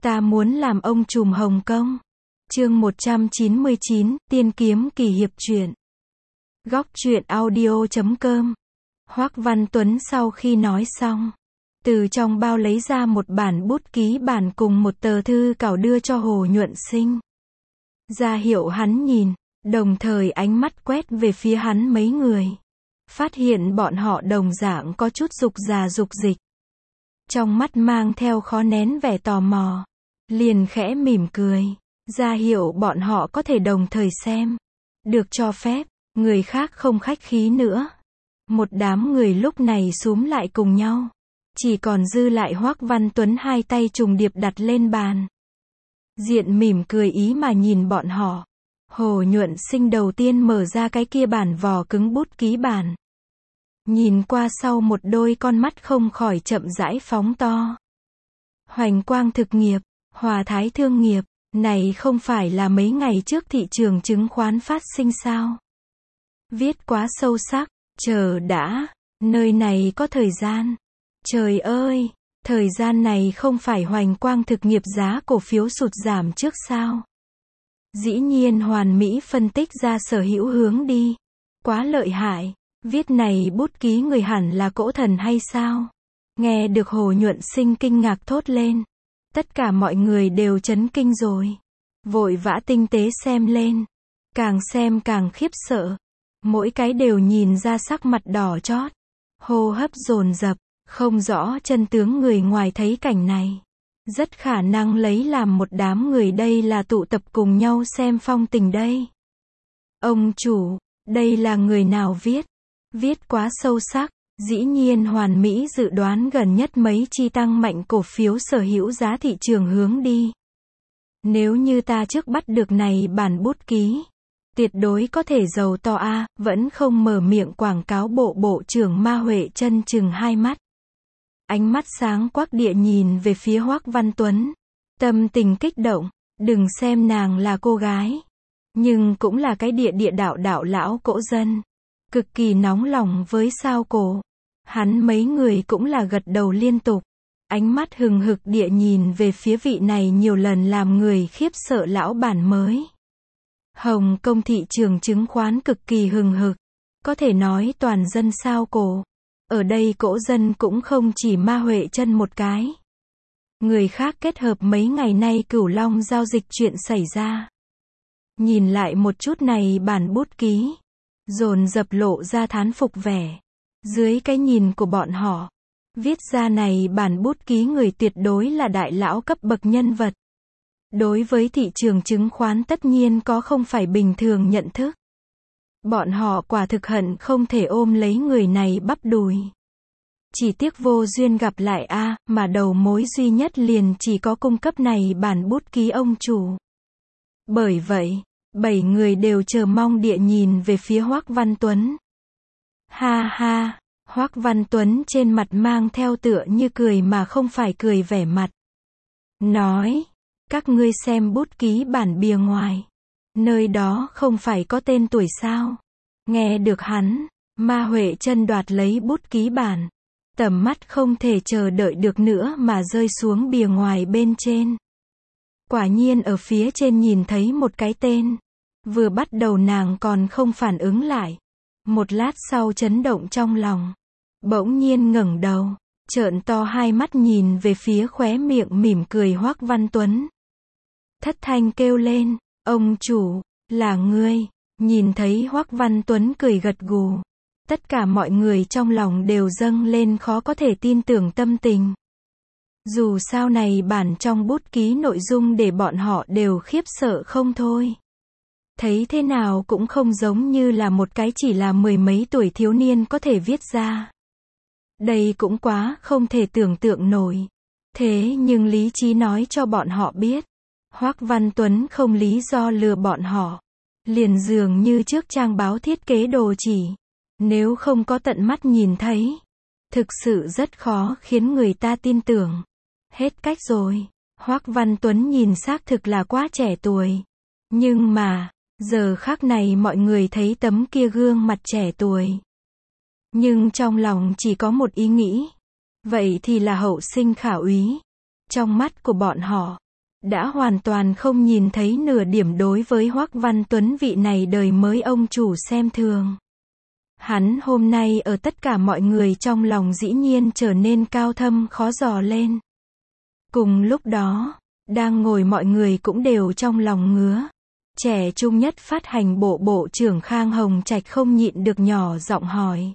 Ta muốn làm ông trùm Hồng Kông. Chương 199, Tiên kiếm kỳ hiệp truyện. Góc truyện audio.com. Hoắc Văn Tuấn sau khi nói xong, từ trong bao lấy ra một bản bút ký bản cùng một tờ thư cảo đưa cho Hồ Nhuận Sinh. Ra hiệu hắn nhìn, đồng thời ánh mắt quét về phía hắn mấy người. Phát hiện bọn họ đồng dạng có chút dục già dục dịch. Trong mắt mang theo khó nén vẻ tò mò. Liền khẽ mỉm cười, ra hiệu bọn họ có thể đồng thời xem. Được cho phép, người khác không khách khí nữa. Một đám người lúc này xúm lại cùng nhau. Chỉ còn dư lại Hoắc Văn Tuấn hai tay trùng điệp đặt lên bàn. Diện mỉm cười ý mà nhìn bọn họ. Hồ Nhuận Sinh đầu tiên mở ra cái kia bản vỏ cứng bút ký bản. Nhìn qua sau một đôi con mắt không khỏi chậm rãi phóng to. Hoành quang thực nghiệp, hòa thái thương nghiệp, này không phải là mấy ngày trước thị trường chứng khoán phát sinh sao? Viết quá sâu sắc, chờ đã, nơi này có thời gian. Trời ơi, thời gian này không phải hoành quang thực nghiệp giá cổ phiếu sụt giảm trước sao? Dĩ nhiên hoàn mỹ phân tích ra sở hữu hướng đi. Quá lợi hại, viết này bút ký người hẳn là cỗ thần hay sao? Nghe được Hồ Nhuận Sinh kinh ngạc thốt lên. Tất cả mọi người đều chấn kinh rồi. Vội vã tinh tế xem lên. Càng xem càng khiếp sợ. Mỗi cái đều nhìn ra sắc mặt đỏ chót. Hô hấp dồn dập, không rõ chân tướng người ngoài thấy cảnh này. Rất khả năng lấy làm một đám người đây là tụ tập cùng nhau xem phong tình đây. Ông chủ, đây là người nào viết? Viết quá sâu sắc. Dĩ nhiên hoàn mỹ dự đoán gần nhất mấy chi tăng mạnh cổ phiếu sở hữu giá thị trường hướng đi. Nếu như ta trước bắt được này bản bút ký, tuyệt đối có thể giàu to a, vẫn không mở miệng quảng cáo bộ trưởng Ma Huệ chân chừng hai mắt. Ánh mắt sáng quắc địa nhìn về phía Hoắc Văn Tuấn. Tâm tình kích động, đừng xem nàng là cô gái. Nhưng cũng là cái địa đạo lão cỗ dân. Cực kỳ nóng lòng với sao cổ. Hắn mấy người cũng là gật đầu liên tục. Ánh mắt hừng hực địa nhìn về phía vị này nhiều lần làm người khiếp sợ lão bản mới. Hồng Kông thị trường chứng khoán cực kỳ hừng hực. Có thể nói toàn dân sao cổ. Ở đây cỗ dân cũng không chỉ Ma Huệ chân một cái. Người khác kết hợp mấy ngày nay Cửu Long giao dịch chuyện xảy ra. Nhìn lại một chút này bản bút ký. Dồn dập lộ ra thán phục vẻ. Dưới cái nhìn của bọn họ, viết ra này bản bút ký người tuyệt đối là đại lão cấp bậc nhân vật. Đối với thị trường chứng khoán tất nhiên có không phải bình thường nhận thức. Bọn họ quả thực hận không thể ôm lấy người này bắp đùi. Chỉ tiếc vô duyên gặp lại a, mà đầu mối duy nhất liền chỉ có cung cấp này bản bút ký ông chủ. Bởi vậy, 7 người đều chờ mong địa nhìn về phía Hoắc Văn Tuấn. Ha ha, Hoắc Văn Tuấn trên mặt mang theo tựa như cười mà không phải cười vẻ mặt. Nói, các ngươi xem bút ký bản bìa ngoài. Nơi đó không phải có tên tuổi sao? Nghe được hắn, Ma Huệ chân đoạt lấy bút ký bản. Tầm mắt không thể chờ đợi được nữa mà rơi xuống bìa ngoài bên trên. Quả nhiên ở phía trên nhìn thấy một cái tên. Vừa bắt đầu nàng còn không phản ứng lại. Một lát sau chấn động trong lòng. Bỗng nhiên ngẩng đầu, trợn to hai mắt nhìn về phía khóe miệng mỉm cười Hoắc Văn Tuấn. Thất thanh kêu lên, ông chủ, là ngươi. Nhìn thấy Hoắc Văn Tuấn cười gật gù. Tất cả mọi người trong lòng đều dâng lên khó có thể tin tưởng tâm tình. Dù sao này bản trong bút ký nội dung để bọn họ đều khiếp sợ không thôi. Thấy thế nào cũng không giống như là một cái chỉ là mười mấy tuổi thiếu niên có thể viết ra. Đây cũng quá không thể tưởng tượng nổi. Thế nhưng lý trí nói cho bọn họ biết. Hoắc Văn Tuấn không lý do lừa bọn họ. Liền dường như trước trang báo thiết kế đồ chỉ. Nếu không có tận mắt nhìn thấy. Thực sự rất khó khiến người ta tin tưởng. Hết cách rồi. Hoắc Văn Tuấn nhìn xác thực là quá trẻ tuổi. Nhưng mà, giờ khắc này mọi người thấy tấm kia gương mặt trẻ tuổi. Nhưng trong lòng chỉ có một ý nghĩ. Vậy thì là hậu sinh khả úy. Trong mắt của bọn họ, đã hoàn toàn không nhìn thấy nửa điểm đối với Hoắc Văn Tuấn vị này đời mới ông chủ xem thường. Hắn hôm nay ở tất cả mọi người trong lòng dĩ nhiên trở nên cao thâm khó dò lên. Cùng lúc đó, đang ngồi mọi người cũng đều trong lòng ngứa. Trẻ trung nhất phát hành bộ trưởng Khang Hồng Trạch không nhịn được nhỏ giọng hỏi.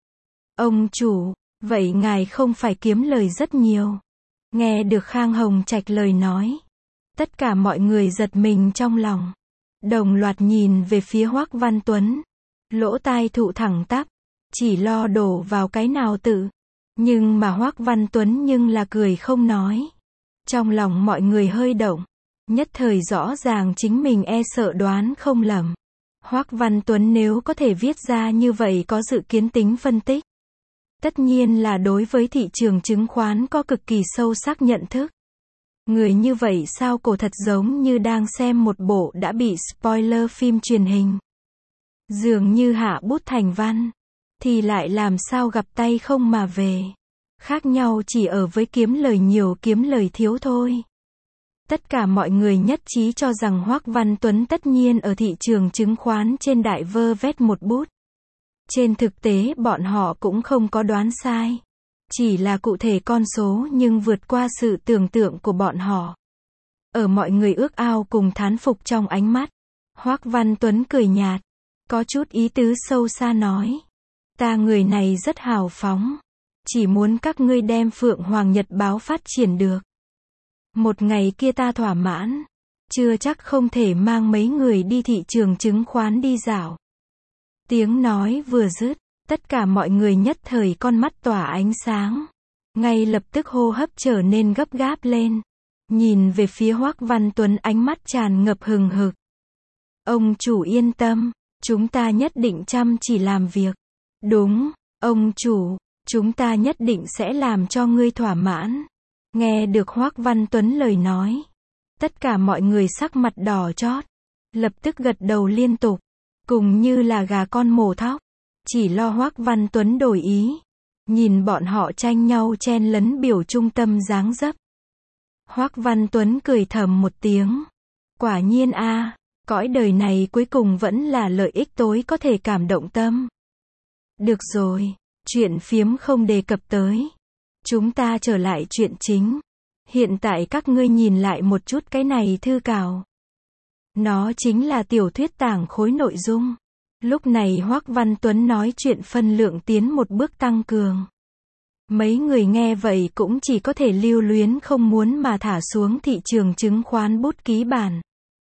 Ông chủ, vậy ngài không phải kiếm lời rất nhiều? Nghe được Khang Hồng Trạch lời nói, tất cả mọi người giật mình trong lòng. Đồng loạt nhìn về phía Hoắc Văn Tuấn. Lỗ tai thụ thẳng tắp, chỉ lo đổ vào cái nào tự. Nhưng mà Hoắc Văn Tuấn nhưng là cười không nói. Trong lòng mọi người hơi động. Nhất thời rõ ràng chính mình e sợ đoán không lầm. Hoắc Văn Tuấn nếu có thể viết ra như vậy có dự kiến tính phân tích. Tất nhiên là đối với thị trường chứng khoán có cực kỳ sâu sắc nhận thức. Người như vậy sao cổ thật giống như đang xem một bộ đã bị spoiler phim truyền hình. Dường như hạ bút thành văn, thì lại làm sao gặp tay không mà về. Khác nhau chỉ ở với kiếm lời nhiều kiếm lời thiếu thôi. Tất cả mọi người nhất trí cho rằng Hoắc Văn Tuấn tất nhiên ở thị trường chứng khoán trên đại vơ vét một bút. Trên thực tế bọn họ cũng không có đoán sai. Chỉ là cụ thể con số nhưng vượt qua sự tưởng tượng của bọn họ. Ở mọi người ước ao cùng thán phục trong ánh mắt, Hoắc Văn Tuấn cười nhạt, có chút ý tứ sâu xa nói. Ta người này rất hào phóng. Chỉ muốn các ngươi đem Phượng Hoàng Nhật báo phát triển được. Một ngày kia ta thỏa mãn. Chưa chắc không thể mang mấy người đi thị trường chứng khoán đi dạo. Tiếng nói vừa dứt, tất cả mọi người nhất thời con mắt tỏa ánh sáng. Ngay lập tức hô hấp trở nên gấp gáp lên. Nhìn về phía Hoắc Văn Tuấn ánh mắt tràn ngập hừng hực. Ông chủ yên tâm, chúng ta nhất định chăm chỉ làm việc. Đúng, ông chủ, chúng ta nhất định sẽ làm cho ngươi thỏa mãn. Nghe được Hoắc Văn Tuấn lời nói, tất cả mọi người sắc mặt đỏ chót, lập tức gật đầu liên tục, cùng như là gà con mổ thóc, chỉ lo Hoắc Văn Tuấn đổi ý. Nhìn bọn họ tranh nhau chen lấn biểu trung tâm dáng dấp. Hoắc Văn Tuấn cười thầm một tiếng. Quả nhiên a, cõi đời này cuối cùng vẫn là lợi ích tối có thể cảm động tâm. Được rồi, chuyện phiếm không đề cập tới. Chúng ta trở lại chuyện chính. Hiện tại các ngươi nhìn lại một chút cái này thư cào. Nó chính là tiểu thuyết tảng khối nội dung. Lúc này Hoắc Văn Tuấn nói chuyện phân lượng tiến một bước tăng cường. Mấy người nghe vậy cũng chỉ có thể lưu luyến không muốn mà thả xuống thị trường chứng khoán bút ký bản.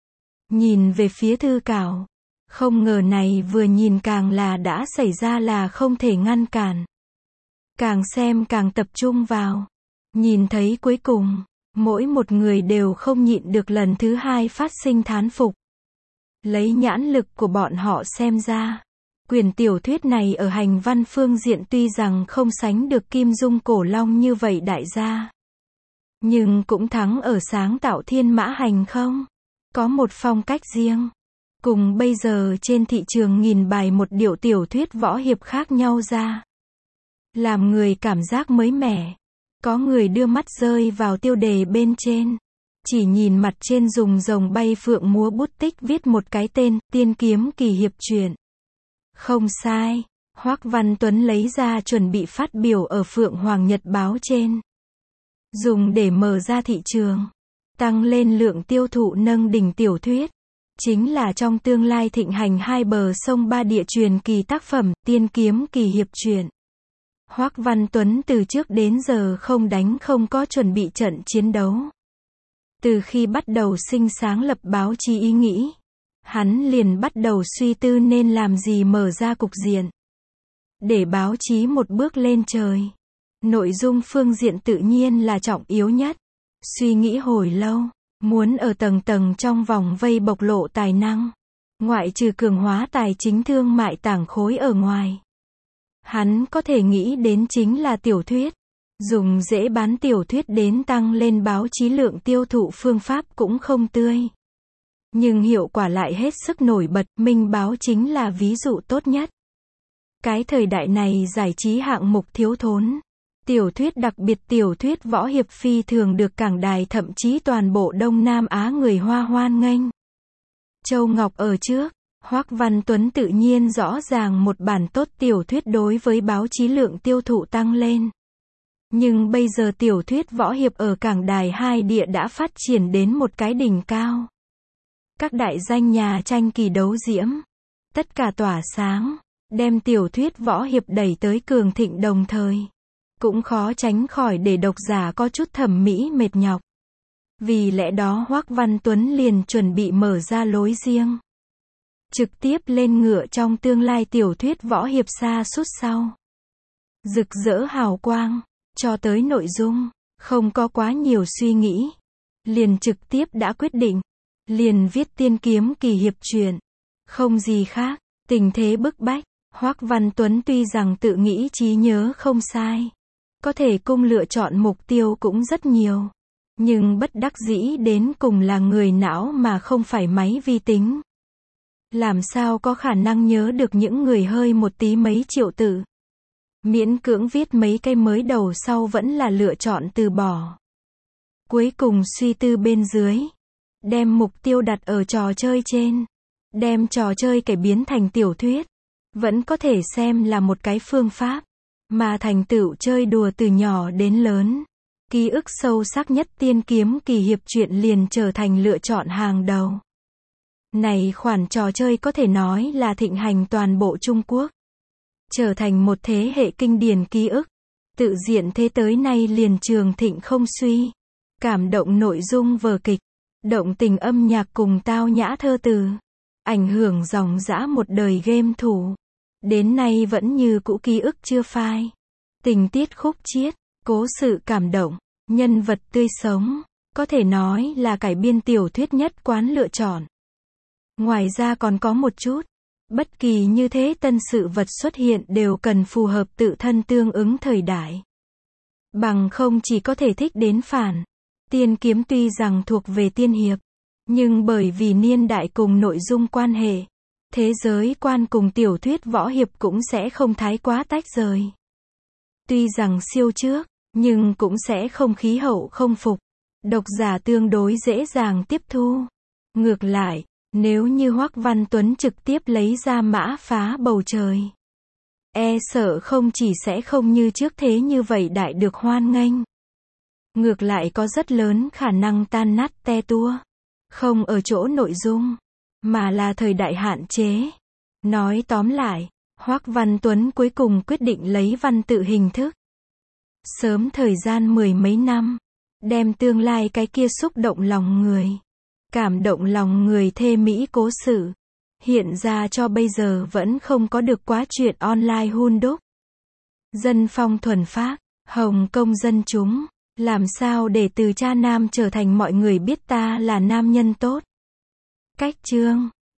Nhìn về phía thư cào. Không ngờ này vừa nhìn càng là đã xảy ra là không thể ngăn cản. Càng xem càng tập trung vào. Nhìn thấy cuối cùng, mỗi một người đều không nhịn được lần thứ hai phát sinh thán phục. Lấy nhãn lực của bọn họ xem ra, quyển tiểu thuyết này ở hành văn phương diện tuy rằng không sánh được Kim Dung Cổ Long như vậy đại gia. Nhưng cũng thắng ở sáng tạo thiên mã hành không? Có một phong cách riêng. Cùng bây giờ trên thị trường nghìn bài một điệu tiểu thuyết võ hiệp khác nhau ra. Làm người cảm giác mới mẻ. Có người đưa mắt rơi vào tiêu đề bên trên. Chỉ nhìn mặt trên dùng rồng bay phượng múa bút tích viết một cái tên, Tiên Kiếm Kỳ Hiệp Truyện. Không sai, Hoắc Văn Tuấn lấy ra chuẩn bị phát biểu ở Phượng Hoàng Nhật báo trên. Dùng để mở ra thị trường. Tăng lên lượng tiêu thụ nâng đỉnh tiểu thuyết. Chính là trong tương lai thịnh hành hai bờ sông ba địa truyền kỳ tác phẩm, Tiên Kiếm Kỳ Hiệp Truyện. Hoắc Văn Tuấn từ trước đến giờ không đánh không có chuẩn bị trận chiến đấu. Từ khi bắt đầu sinh sáng lập báo chí ý nghĩ, hắn liền bắt đầu suy tư nên làm gì mở ra cục diện. Để báo chí một bước lên trời. Nội dung phương diện tự nhiên là trọng yếu nhất. Suy nghĩ hồi lâu, muốn ở tầng tầng trong vòng vây bộc lộ tài năng. Ngoại trừ cường hóa tài chính thương mại tảng khối ở ngoài. Hắn có thể nghĩ đến chính là tiểu thuyết. Dùng dễ bán tiểu thuyết đến tăng lên báo chí lượng tiêu thụ phương pháp cũng không tươi. Nhưng hiệu quả lại hết sức nổi bật, Minh Báo chính là ví dụ tốt nhất. Cái thời đại này giải trí hạng mục thiếu thốn. Tiểu thuyết đặc biệt, tiểu thuyết võ hiệp phi thường được cảng đài thậm chí toàn bộ Đông Nam Á người Hoa hoan nghênh. Châu Ngọc ở trước, Hoắc Văn Tuấn tự nhiên rõ ràng một bản tốt tiểu thuyết đối với báo chí lượng tiêu thụ tăng lên. Nhưng bây giờ tiểu thuyết võ hiệp ở cảng đài hai địa đã phát triển đến một cái đỉnh cao. Các đại danh nhà tranh kỳ đấu diễm, tất cả tỏa sáng, đem tiểu thuyết võ hiệp đẩy tới cường thịnh đồng thời. Cũng khó tránh khỏi để độc giả có chút thẩm mỹ mệt nhọc. Vì lẽ đó Hoắc Văn Tuấn liền chuẩn bị mở ra lối riêng. Trực tiếp lên ngựa trong tương lai tiểu thuyết võ hiệp xa suốt sau. Rực rỡ hào quang, cho tới nội dung, không có quá nhiều suy nghĩ. Liền trực tiếp đã quyết định. Liền viết tiên kiếm kỳ hiệp truyện. Không gì khác, tình thế bức bách. Hoắc Văn Tuấn tuy rằng tự nghĩ trí nhớ không sai. Có thể cung lựa chọn mục tiêu cũng rất nhiều. Nhưng bất đắc dĩ đến cùng là người não mà không phải máy vi tính. Làm sao có khả năng nhớ được những người hơi một tí mấy triệu tự. Miễn cưỡng viết mấy cái mới đầu sau vẫn là lựa chọn từ bỏ. Cuối cùng suy tư bên dưới. Đem mục tiêu đặt ở trò chơi trên. Đem trò chơi cải biến thành tiểu thuyết. Vẫn có thể xem là một cái phương pháp. Mà thành tựu chơi đùa từ nhỏ đến lớn. Ký ức sâu sắc nhất tiên kiếm kỳ hiệp truyện liền trở thành lựa chọn hàng đầu. Này khoản trò chơi có thể nói là thịnh hành toàn bộ Trung Quốc. Trở thành một thế hệ kinh điển ký ức. Tự diện thế tới nay liền trường thịnh không suy. Cảm động nội dung vở kịch. Động tình âm nhạc cùng tao nhã thơ từ. Ảnh hưởng dòng dã một đời game thủ. Đến nay vẫn như cũ ký ức chưa phai. Tình tiết khúc chiết, cố sự cảm động, nhân vật tươi sống. Có thể nói là cải biên tiểu thuyết nhất quán lựa chọn. Ngoài ra còn có một chút. Bất kỳ như thế tân sự vật xuất hiện đều cần phù hợp tự thân tương ứng thời đại. Bằng không chỉ có thể thích đến phản. Tiên kiếm tuy rằng thuộc về tiên hiệp. Nhưng bởi vì niên đại cùng nội dung quan hệ. Thế giới quan cùng tiểu thuyết võ hiệp cũng sẽ không thái quá tách rời. Tuy rằng siêu trước, nhưng cũng sẽ không khí hậu không phục. Độc giả tương đối dễ dàng tiếp thu. Ngược lại, nếu như Hoắc Văn Tuấn trực tiếp lấy ra mã phá bầu trời. E sợ không chỉ sẽ không như trước thế như vậy đại được hoan nghênh. Ngược lại có rất lớn khả năng tan nát te tua. Không ở chỗ nội dung, mà là thời đại hạn chế. Nói tóm lại, Hoắc Văn Tuấn cuối cùng quyết định lấy văn tự hình thức. Sớm thời gian mười mấy năm, đem tương lai cái kia xúc động lòng người. Cảm động lòng người thê mỹ cố sự. Hiện ra cho bây giờ vẫn không có được quá chuyện online hun đúc. Dân phong thuần phác, Hồng Kông dân chúng. Làm sao để từ cha nam trở thành mọi người biết ta là nam nhân tốt. Cách chương